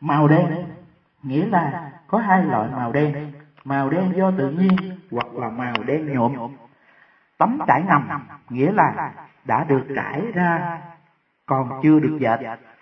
Màu đen nghĩa là có hai loại màu đen do tự nhiên hoặc là màu đen nhuộm. Tấm trải nằm nghĩa là đã được trải ra còn chưa được dệt.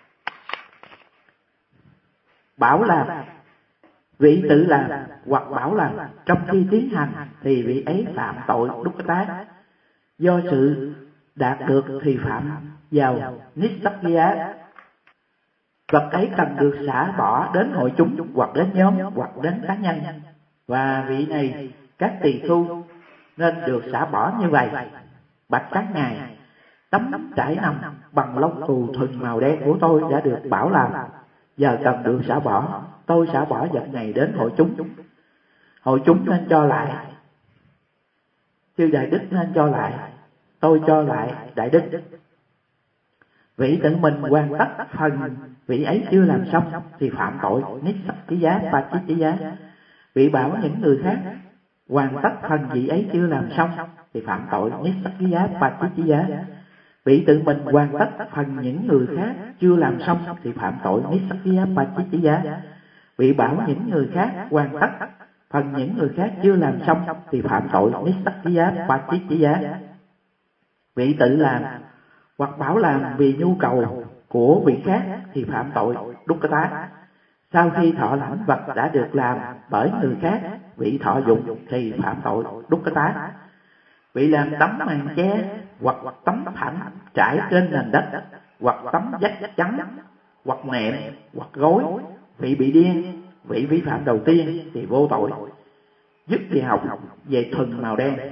Bảo làm, vị tự làm hoặc bảo làm trong khi tiến hành thì vị ấy phạm tội Dukkata. Do sự đạt được thì phạm vào Nissaggiya. Vật ấy cần được xả bỏ đến hội chúng hoặc đến nhóm hoặc đến cá nhân, và vị này các tỳ khưu nên được xả bỏ như vậy. Bạch các ngài, tấm trải nằm bằng lông cừu thuần màu đen của tôi đã được bảo làm, giờ cần được xả bỏ. Tôi xả bỏ vật này đến hội chúng. Hội chúng nên cho lại, chư đại đức nên cho lại, tôi cho lại đại đức. Vị tự mình hoàn tất phần vị ấy chưa làm xong thì phạm tội Nissaggiya Pachittiya. Vị bảo những người khác hoàn tất phần vị ấy chưa làm xong thì phạm tội Nissaggiya Pachittiya. Vị tự mình hoàn tất phần những người khác chưa làm xong thì phạm tội Nissaggiya Pachittiya. Vị bảo những người khác hoàn tất phần những người khác chưa làm xong thì phạm tội Nissaggiya Pachittiya. Vị tự làm hoặc bảo làm vì nhu cầu của vị khác thì phạm tội Dukkata. Sau khi thọ lãnh vật đã được làm bởi người khác, vị thọ dụng thì phạm tội Dukkata. Vị làm tấm màn che hoặc tấm phẳng trải trên nền đất, hoặc tấm vách trắng, hoặc nệm, hoặc gối, vị bị điên. Vị vi phạm đầu tiên thì vô tội. Dứt đi học về thuần màu đen.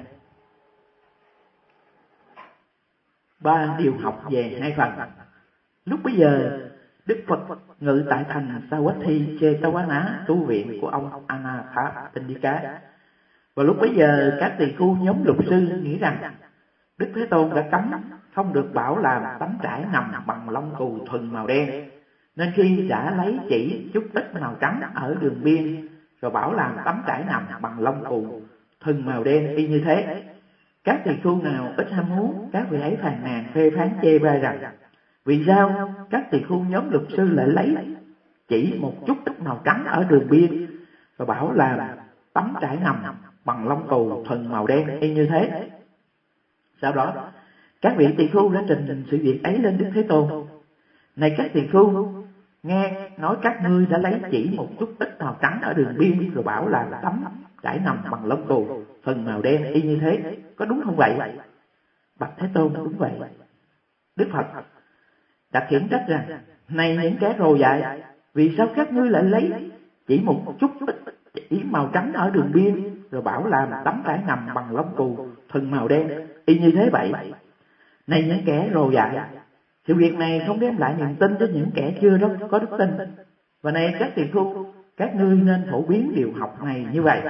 3 điều học về 2 phần. Lúc bấy giờ, Đức Phật ngự tại thành Savatthi Jetavana, tu viện của ông Anathapindika. Và lúc bấy giờ, các tỳ khưu nhóm luật sư nghĩ rằng Đức Thế Tôn đã cấm không được bảo làm tấm trải nằm bằng lông cừu thuần màu đen, nên khi đã lấy chỉ chút ít màu trắng ở đường biên rồi bảo làm tấm trải nằm bằng lông cừu thuần màu đen y như thế, các tỳ khưu nào ít ham muốn, các vị ấy phàn nàn phê phán chê bai rằng vì sao các tỳ khưu nhóm luật sư lại lấy chỉ một chút ít màu trắng ở đường biên rồi bảo làm tấm trải nằm bằng lông cừu thuần màu đen y như thế. Sau đó các vị tỳ khưu đã trình sự việc ấy lên Đức Thế Tôn. Này các tỳ khưu, nghe nói các ngươi đã lấy chỉ một chút ít màu trắng ở đường biên rồi bảo là tấm trải nằm bằng lông cừu thuần màu đen y như thế, có đúng không vậy? Bạch Thế Tôn, đúng vậy. Đức Phật đã khiển trách rằng, này những kẻ rồ dại, vì sao các ngươi lại lấy chỉ một chút ít chỉ màu trắng ở đường biên rồi bảo làm tấm trải nằm bằng lông cừu thuần màu đen y như thế vậy? Này những kẻ rồ dại, sự việc này không đem lại niềm tin cho những kẻ chưa có đức tin. Và này các tỳ khưu, các ngươi nên phổ biến điều học này như vậy.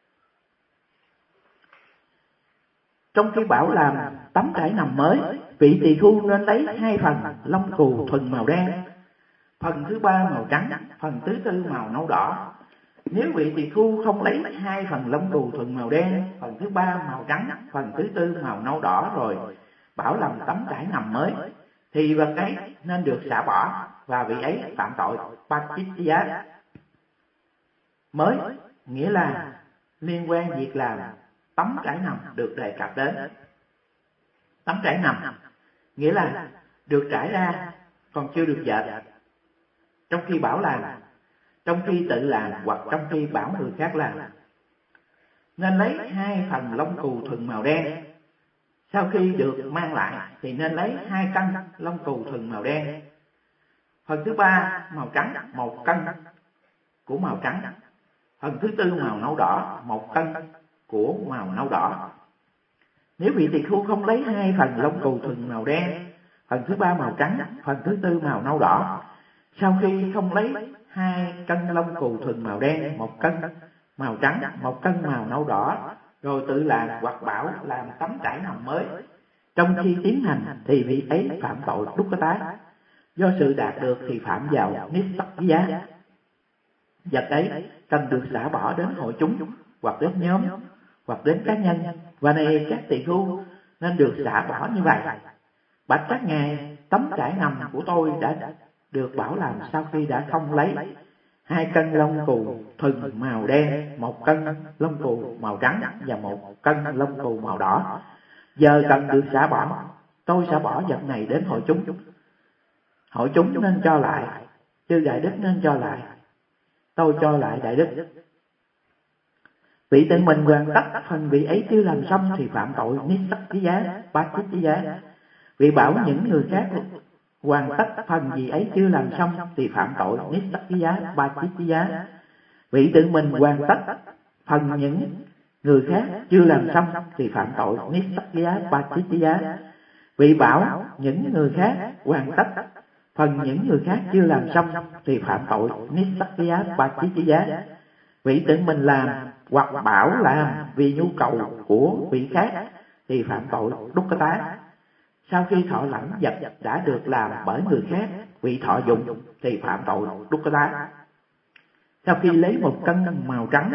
Trong khi bảo làm tấm trải nằm mới, vị tỳ khưu nên lấy 2 phần lông cừu thuần màu đen, phần thứ 3 màu trắng, phần thứ 4 màu nâu đỏ. Nếu vị tỳ khưu không lấy 2 phần lông cừu thuần màu đen, phần thứ 3 màu trắng, phần thứ 4 màu nâu đỏ rồi bảo làm tấm trải nằm mới, thì vật ấy nên được xả bỏ, và vị ấy phạm tội Pachittiya. Mới nghĩa là liên quan việc làm tấm trải nằm được đề cập đến. Tấm trải nằm nghĩa là được trải ra còn chưa được dệt. Trong khi bảo làm, trong khi tự làm hoặc trong khi bảo người khác làm, nên lấy 2 phần lông cừu thuần màu đen. Sau khi được mang lại thì nên lấy 2 cân lông cừu thuần màu đen. Phần thứ 3 màu trắng, 1 cân của màu trắng. Phần thứ 4 màu nâu đỏ, 1 cân của màu nâu đỏ. Nếu vị tỳ khưu không lấy 2 phần lông cừu thuần màu đen, phần thứ 3 màu trắng, phần thứ 4 màu nâu đỏ, sau khi không lấy 2 cân lông cừu thuần màu đen, 1 cân màu trắng, 1 cân màu nâu đỏ, rồi tự làm hoặc bảo làm tấm trải nằm mới, trong khi tiến hành thì vị ấy phạm tội Dukkata. Do sự đạt được thì phạm vào Nissaggiya. Vật ấy cần được xả bỏ đến hội chúng, hoặc đến nhóm, hoặc đến cá nhân, và này các tỳ khưu nên được xả bỏ như vậy. Bạch các ngài, tấm trải nằm của tôi đã được bảo làm sau khi đã không lấy 2 cân lông cừu thừng màu đen, 1 cân lông cừu màu trắng và 1 cân lông cừu màu đỏ. Giờ cần được xả bỏ. Tôi sẽ bỏ vật này đến hội chúng. Hội chúng nên cho lại, chư đại đức nên cho lại. Tôi cho lại đại đức. Vị tự mình hoàn tất phần vị ấy chưa làm xong thì phạm tội niết sắc chí giá, ba chiết chí giá. Vị bảo những người khác hoàn tất phần vị ấy chưa làm xong thì phạm tội niết sắc chí giá, ba chiết chí giá. Vị tự mình hoàn tất phần những người khác chưa làm xong thì phạm tội niết sắc chí giá, ba chiết chí giá. Vị bảo những người khác hoàn tất phần những người khác chưa làm xong thì phạm tội niết sắc chí giá, ba chiết chí giá. Vị tự mình làm hoặc bảo làm vì nhu cầu của vị khác thì phạm tội dukkata. Sau khi thọ lãnh vật đã được làm bởi người khác, vị thọ dụng thì phạm tội dukkata. Sau khi lấy 1 cân màu trắng,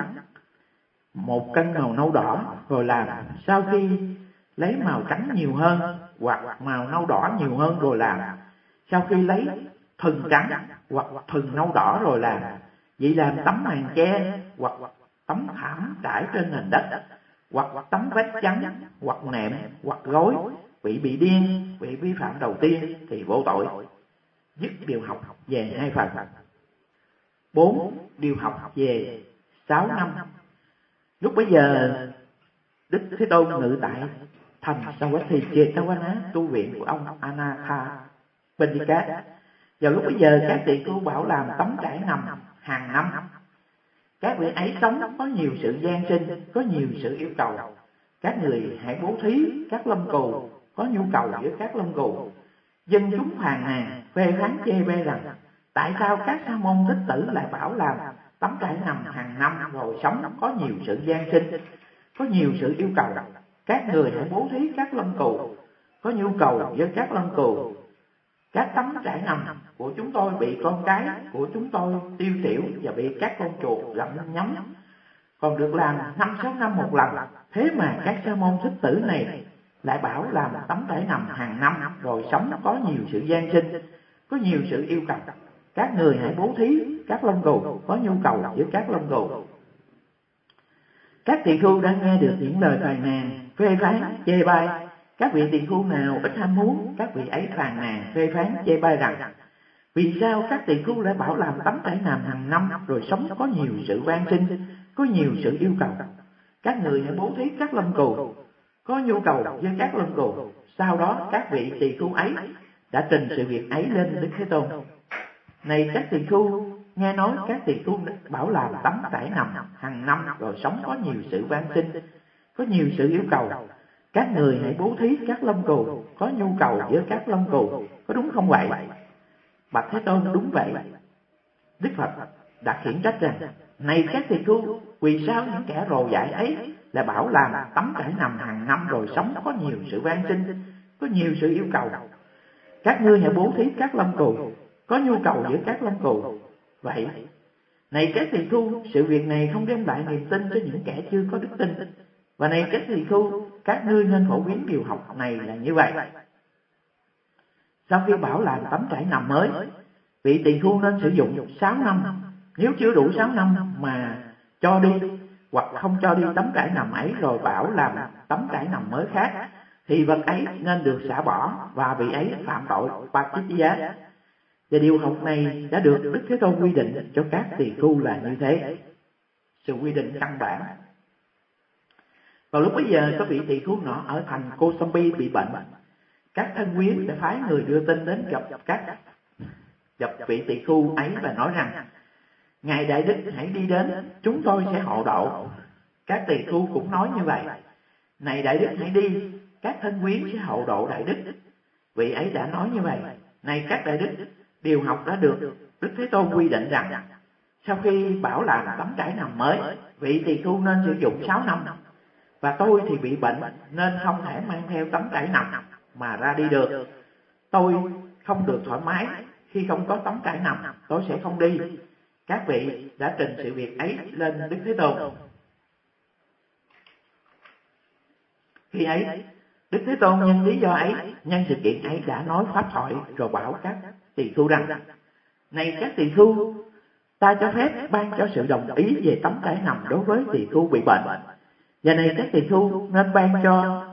1 cân màu nâu đỏ rồi làm, sau khi lấy màu trắng nhiều hơn hoặc màu nâu đỏ nhiều hơn rồi làm, sau khi lấy thừng trắng hoặc thừng nâu đỏ rồi làm, vị làm tấm màn che hoặc tấm thảm trải trên nền đất, hoặc tấm vách chắn, hoặc nệm, hoặc gối, vị bị điên, vị vi phạm đầu tiên thì vô tội. Dứt điều học về 2 phần. 4. Điều học về 6 năm. Lúc bấy giờ Đức Thế Tôn ngự tại thành Savatthi Jetavana, tu viện của ông Anatha Bendika. Vào lúc bấy giờ các tỳ khưu bảo làm tấm trải nằm hàng năm. Các vị ấy sống có nhiều sự gian sinh, có nhiều sự yêu cầu. Các người hãy bố thí các lông cừu, có nhu cầu với các lông cừu. Dân chúng phàn nàn, phê phán chê bai rằng tại sao các sa môn thích tử lại bảo làm tấm trải nằm hàng năm rồi sống có nhiều sự gian sinh, có nhiều sự yêu cầu. Các người hãy bố thí các lông cừu, có nhu cầu với các lông cừu. Các tấm trải nằm của chúng tôi bị con cái của chúng tôi tiêu tiểu và bị các con chuột gặm nhấm, còn được làm 5-6 năm một lần. Thế mà các sa môn thích tử này lại bảo làm tấm trải nằm hàng năm rồi sống có nhiều sự gian sinh, có nhiều sự yêu cầu. Các người hãy bố thí các lông cừu, có nhu cầu với các lông cừu. Các tỳ khưu đã nghe được những lời phàn nàn, phê phán, chê bai. Các vị tỳ khưu nào ít ham muốn, các vị ấy phàn nàn, phê phán, chê bai rằng vì sao các tỳ khưu lại bảo làm tấm trải nằm hàng năm rồi sống có nhiều sự van sinh, có nhiều sự yêu cầu. Các người hãy bố thí các lông cừu, có nhu cầu với các lông cừu. Sau đó các vị tỳ khưu ấy đã trình sự việc ấy lên Đức Thế Tôn. Này các tỳ khưu, nghe nói các tỳ khưu bảo làm tấm trải nằm hàng năm rồi sống có nhiều sự van sinh, có nhiều sự yêu cầu. Các người hãy bố thí các lông cừu, có nhu cầu với các lông cừu, có đúng không vậy? Bạch Thế Tôn, đúng vậy. Đức Phật đã khiển trách rằng này các tỳ khưu, vì sao những kẻ rồ dại ấy lại bảo làm tấm trải nằm hàng năm rồi sống có nhiều sự van sinh, có nhiều sự yêu cầu. Các ngươi hãy bố thí các lông cừu, có nhu cầu với các lông cừu. Vậy này các tỳ khưu, sự việc này không đem lại niềm tin cho những kẻ chưa có đức tin. Và này các tỳ khưu, các ngươi nên phổ biến điều học này là như vậy. Sau khi bảo làm tấm trải nằm mới, vị tỳ khưu nên sử dụng 6 năm. Nếu chưa đủ 6 năm mà cho đi hoặc không cho đi tấm trải nằm ấy rồi bảo làm tấm trải nằm mới khác, thì vật ấy nên được xả bỏ và vị ấy phạm tội ba chiết giá. Và điều học này đã được Đức Thế Tôn quy định cho các tỳ khưu là như thế. Sự quy định căn bản. Vào lúc bấy giờ có vị tỳ khưu nọ ở thành Kosambi bị bệnh. Các thân quyến đã phái người đưa tin đến gặp vị tỳ khưu ấy và nói rằng ngài đại đức hãy đi đến, chúng tôi sẽ hộ độ. Các tỳ khưu cũng nói như vậy. Này đại đức hãy đi, các thân quyến sẽ hộ độ đại đức. Vị ấy đã nói như vậy. Này các đại đức, điều học đã được Đức Thế Tôn quy định rằng sau khi bảo làm tấm trải nằm mới, vị tỳ khưu nên sử dụng 6 năm. Và tôi thì bị bệnh nên không thể mang theo tấm trải nằm mà ra đi được. Tôi không được thoải mái, khi không có tấm trải nằm tôi sẽ không đi. Các vị đã trình sự việc ấy lên Đức Thế Tôn. Khi ấy Đức Thế Tôn nhân lý do ấy, nhân sự kiện ấy đã nói pháp thoại rồi bảo các tỳ khưu rằng này các tỳ khưu, ta cho phép ban cho sự đồng ý về tấm trải nằm đối với tỳ khưu bị bệnh. Và này các tỳ khưu nên ban cho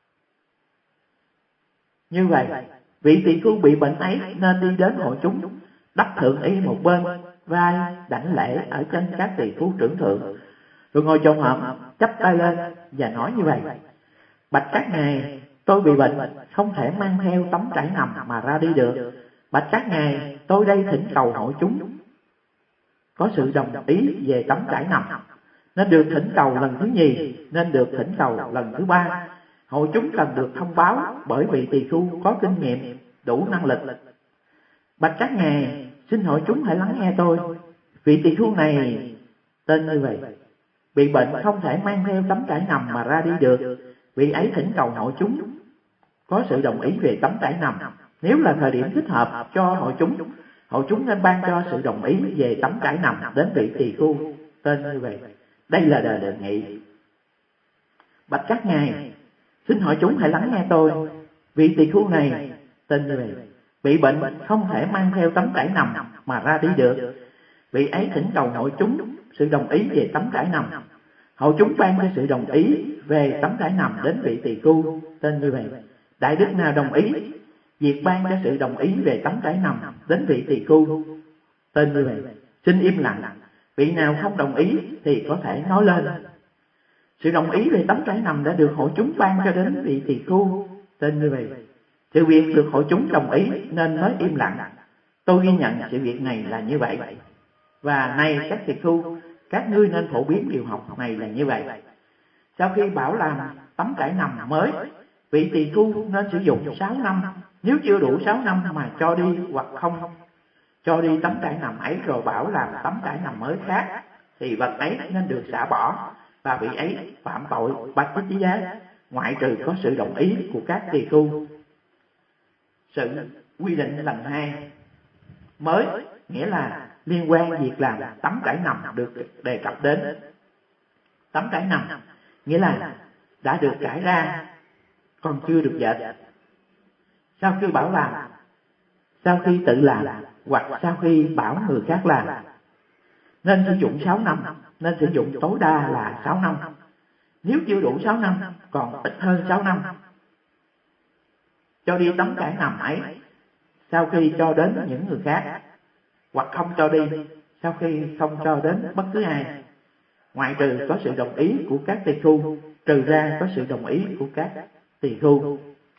như vậy. Vị tỳ khưu bị bệnh ấy nên đi đến hội chúng, đắp thượng y một bên vai, đảnh lễ ở trên các tỳ khưu trưởng thượng, rồi ngồi chồm hổm chắp tay lên và nói như vậy: bạch các ngài, tôi bị bệnh, không thể mang theo tấm trải nằm mà ra đi được. Bạch các ngài, tôi đây thỉnh cầu hội chúng có sự đồng ý về tấm trải nằm, nên được thỉnh cầu lần thứ nhì, nên được thỉnh cầu lần thứ ba. Hội chúng cần được thông báo bởi vị tỳ khưu có kinh nghiệm, đủ năng lực. Bạch các ngài, xin hội chúng hãy lắng nghe tôi. Vị tỳ khưu này tên như vậy, bị bệnh không thể mang theo tấm trải nằm mà ra đi được. Vị ấy thỉnh cầu hội chúng có sự đồng ý về tấm trải nằm. Nếu là thời điểm thích hợp cho hội chúng nên ban cho sự đồng ý về tấm trải nằm đến vị tỳ khưu tên như vậy. Đây là lời đề nghị. Bạch các ngài, xin hội chúng hãy lắng nghe tôi. Vị tỳ khưu này tên như vậy, bị bệnh không thể mang theo tấm trải nằm mà ra đi được. Vị ấy thỉnh cầu hội chúng sự đồng ý về tấm trải nằm. Hội chúng ban cho sự đồng ý về tấm trải nằm đến vị tỳ khưu tên như vậy. Đại đức nào đồng ý việc ban cho sự đồng ý về tấm trải nằm đến vị tỳ khưu tên như vậy, xin im lặng. Vị nào không đồng ý thì có thể nói lên. Sự đồng ý về tấm trải nằm đã được hội chúng ban cho đến vị tỳ khưu tên như vậy. Sự việc được hội chúng đồng ý nên mới im lặng. Tôi ghi nhận sự việc này là như vậy. Và nay các tỳ khưu, các ngươi nên phổ biến điều học này là như vậy. Sau khi bảo làm tấm trải nằm mới, vị tỳ khưu nên sử dụng 6 năm. Nếu chưa đủ 6 năm mà cho đi hoặc không cho đi tấm trải nằm ấy rồi bảo làm tấm trải nằm mới khác, thì vật ấy nên được xả bỏ, và vị ấy phạm tội bạch chí giá, ngoại trừ có sự đồng ý của các tỳ khưu. Sự quy định lần 2 mới nghĩa là liên quan việc làm tấm trải nằm được đề cập đến. Tấm trải nằm nghĩa là đã được trải ra còn chưa được dệt. Sau khi bảo làm, sau khi tự làm hoặc sau khi bảo người khác làm, nên sử dụng 6 năm, nên sử dụng tối đa là 6 năm. Nếu chưa đủ 6 năm, còn ít hơn 6 năm, cho đi tấm trải nằm ấy sau khi cho đến những người khác, hoặc không cho đi sau khi không cho đến bất cứ ai, ngoại trừ có sự đồng ý của các tỳ khưu, trừ ra có sự đồng ý của các tỳ khưu.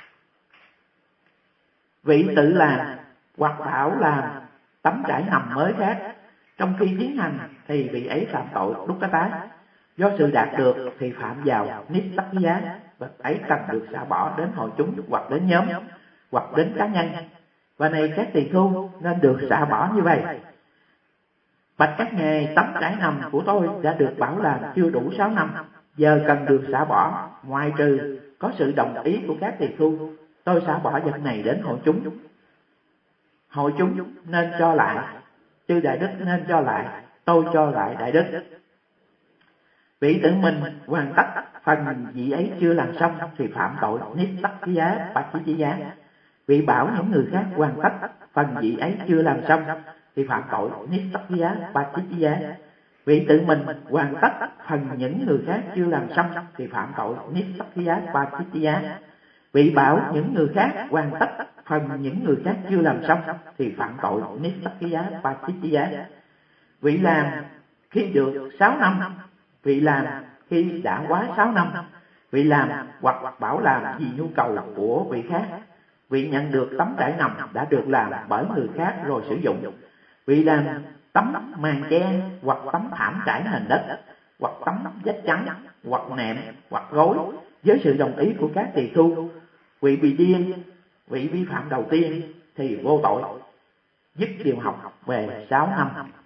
Vị tự làm hoặc bảo làm tấm trải nằm mới khác, trong khi tiến hành thì vị ấy phạm tội đúc cá tái. Do sự đạt được thì phạm vào niết tắc giá, vật ấy cần được xả bỏ đến hội chúng hoặc đến nhóm hoặc đến cá nhân. Và này các tỳ khưu nên được xả bỏ như vậy. Bạch các ngài, tấm trải nằm của tôi đã được bảo làm chưa đủ 6 năm, giờ cần được xả bỏ, ngoại trừ có sự đồng ý của các tỳ khưu. Tôi xả bỏ vật này đến hội chúng. Hội chúng nên cho lại, chư đại đức nên cho lại, tôi cho lại đại đức. Vị tự mình hoàn tất phần vị ấy chưa làm xong thì phạm tội niết tắc giá, bạch chí giá. Vị bảo những người khác hoàn tất phần vị ấy chưa làm xong thì phạm tội niết tắc giá, bạch chí giá. Vị tự mình hoàn tất phần những người khác chưa làm xong thì phạm tội niết tắc giá, bạch chí giá. Vị bảo những người khác hoàn tất phần những người khác chưa làm xong thì phạm tội niết tắc giá, bạch chí giá. Vị làm khi được 6 năm, vị làm khi đã quá 6 năm, vị làm hoặc bảo làm vì nhu cầu của vị khác. Vị nhận được tấm trải nằm đã được làm bởi người khác rồi sử dụng. Vị làm tấm màn che hoặc tấm thảm trải nền đất, hoặc tấm vách trắng, hoặc nệm, hoặc gối với sự đồng ý của các tỳ khưu. Vị bị điên, vị vi phạm đầu tiên thì vô tội, dứt điều học về 6 năm.